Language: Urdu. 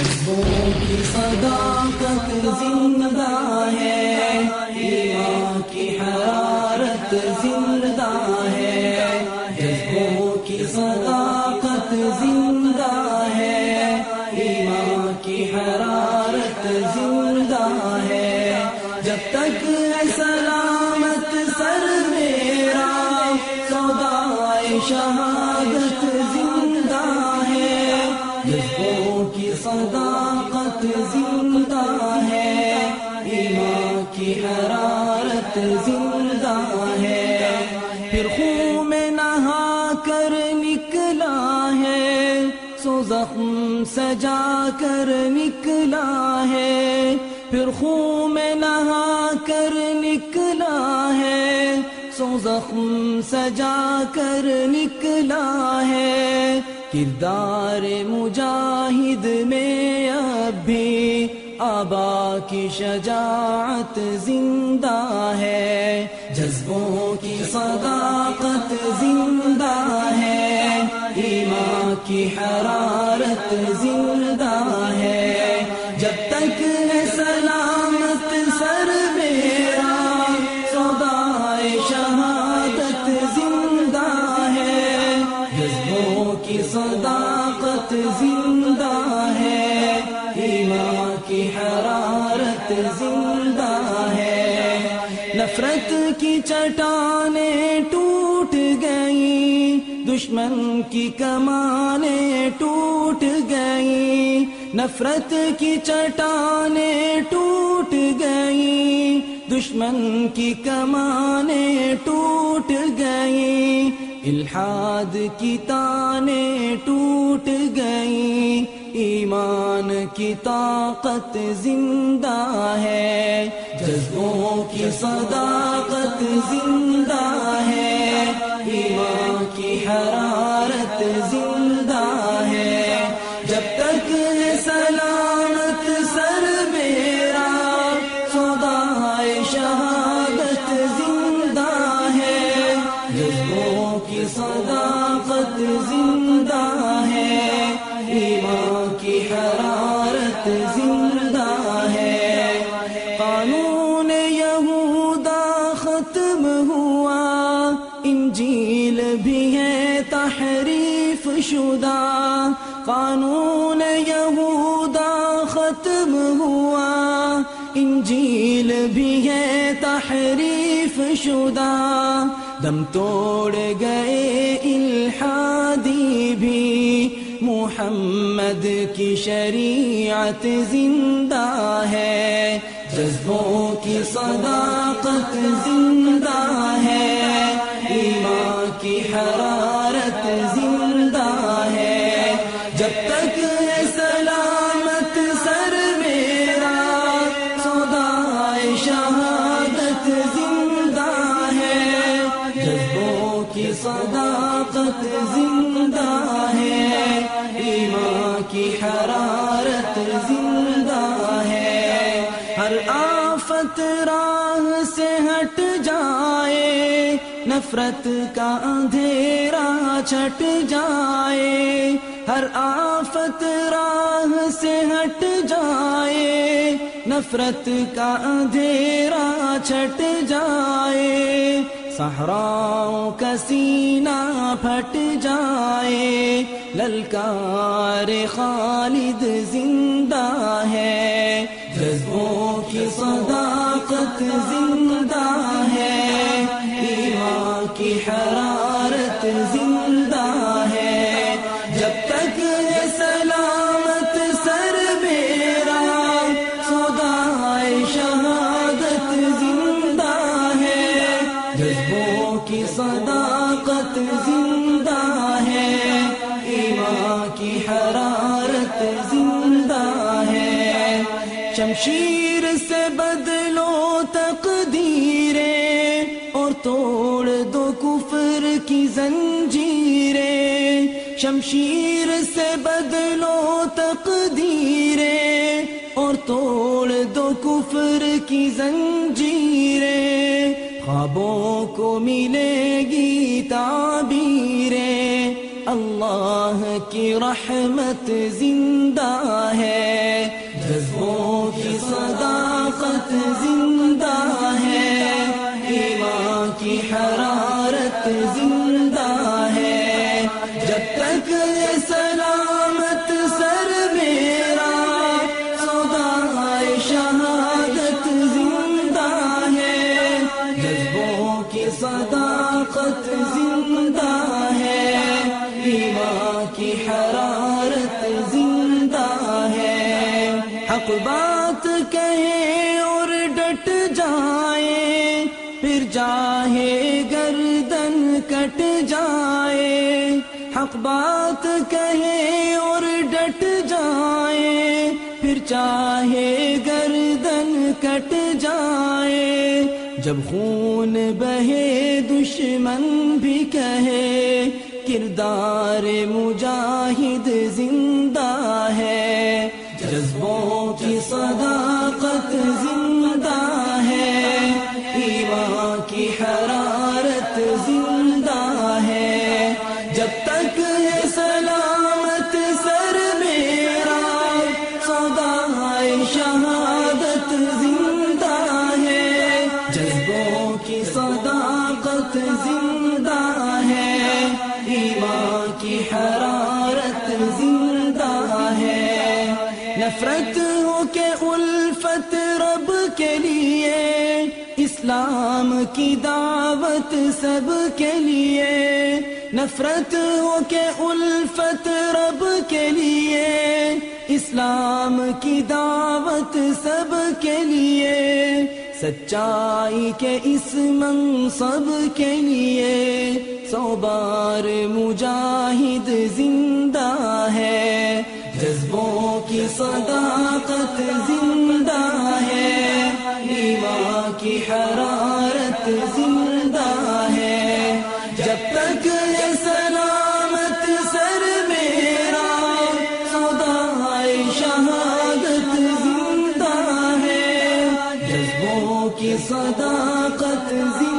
جذبوں کی صداقت زندہ ہے، ایمان کی حرارت زندہ ہے، جذبوں کی صداقت زندہ ہے، ایمان کی حرارت زندہ ہے، جب تک ہے سلامت سر میرا سودائے شہادت زندہ ہے، جذبوں کی صداقت زندہ ہے، ایمان کی حرارت زندہ ہے، پھر خون میں نہا کر نکلا ہے سو زخم سجا کر نکلا ہے، پھر خون میں نہا کر نکلا ہے سو زخم سجا کر نکلا ہے، کردار مجاہد میں اب بھی آبا کی شجاعت زندہ ہے، جذبوں کی صداقت زندہ ہے، ایمان کی حرارت زندہ ہے، جب تک ہے سلامت سر میرا سودائے شہادت زندہ ہے، جذبوں کی صداقت زندہ ہے، ایمان کی حرارت زندہ ہے، نفرت کی چٹانیں ٹوٹ گئیں، دشمن کی کمانیں ٹوٹ گئیں، نفرت کی چٹانیں ٹوٹ گئیں، دشمن کی کمانیں ٹوٹ گئیں، الحاد کی تانیں ٹوٹ گئیں، ایمان کی طاقت زندہ ہے، جذبوں کی صداقت زندہ ہے، ایمان کی حرارت زندہ ہے، جب تک ہے سلامت سر میرا سودائے شہادت زندہ ہے، جذبوں کی صداقت زندہ ہے، ایمان کی حرارت زندہ ہے، قانون یہودا ختم ہوا، انجیل بھی ہے تحریف شدہ، قانون یہودا ختم ہوا، انجیل بھی ہے تحریف شدہ، دم توڑ گئے الحادی بھی، محمد کی شریعت زندہ ہے، جذبوں کی صداقت زندہ ہے، ایمان کی حرارت زندہ ہے، جب تک ہے سلامت سر میرا سودائے شہادت زندہ ہے، جذبوں کی صداقت زندہ ہے، ایمان کی حرارت زندہ ہے، ہر آفت راہ سے ہٹ جائے، نفرت کا اندھیرا چھٹ جائے، ہر آفت راہ سے ہٹ جائے، نفرت کا اندھیرا چھٹ جائے، صحراؤں کا سینہ پھٹ جائے، للکار خالد زندہ ہے، جذبوں کی صداقت زندہ ہے، ایمان کی حرارت زندہ ہے، جب تک ہے سلامت سر میرا سودائے شہادت زندہ ہے، جذبوں کی صداقت زندہ ہے، ایمان کی حرارت زندہ ہے، شمشیر سے بدلو تقدیریں اور توڑ دو کفر کی زنجیریں، شمشیر سے بدلو تقدیریں اور توڑ دو کفر کی زنجیریں، خوابوں کو ملے گی تعبیریں، اللہ کی رحمت زندہ ہے، زندہ ہے، ایمان کی حرارت زندہ ہے، جب تک یہ سلامت سر میرا سودائے شہادت زندہ ہے، جذبوں کی صداقت زندہ ہے، ایمان کی حرارت زندہ ہے، حق بات کہیں اور ڈٹ جائیں، پھر چاہے گردن کٹ جائے، حق بات کہیں اور ڈٹ جائیں، پھر چاہے گردن کٹ جائے، جب خون بہے دشمن بھی کہے کردار مجاہد زندہ ہے، جذبوں کی صداقت زندہ ہے، ایمان کی حرارت زندہ ہے، جب تک ہے سلامت سر میرا سودائے شہادت زندہ ہے، جذبوں کی صداقت زندہ ہے، ایمان کی حرارت زندہ ہے، نفرت ہو کہ الفت رب کے لیے، اسلام کی دعوت سب کے لیے، نفرت ہو کہ الفت رب کے لیے، اسلام کی دعوت سب کے لیے، سچائی کے اس منصب کے لیے 100 بار مجاہد زندہ ہے، جذبوں کی صداقت زندہ ہے، ایمان کی حرارت زندہ ہے، جب تک یہ سلامت سر میرا سودائے شہادت زندہ ہے، جذبوں کی صداقت زندہ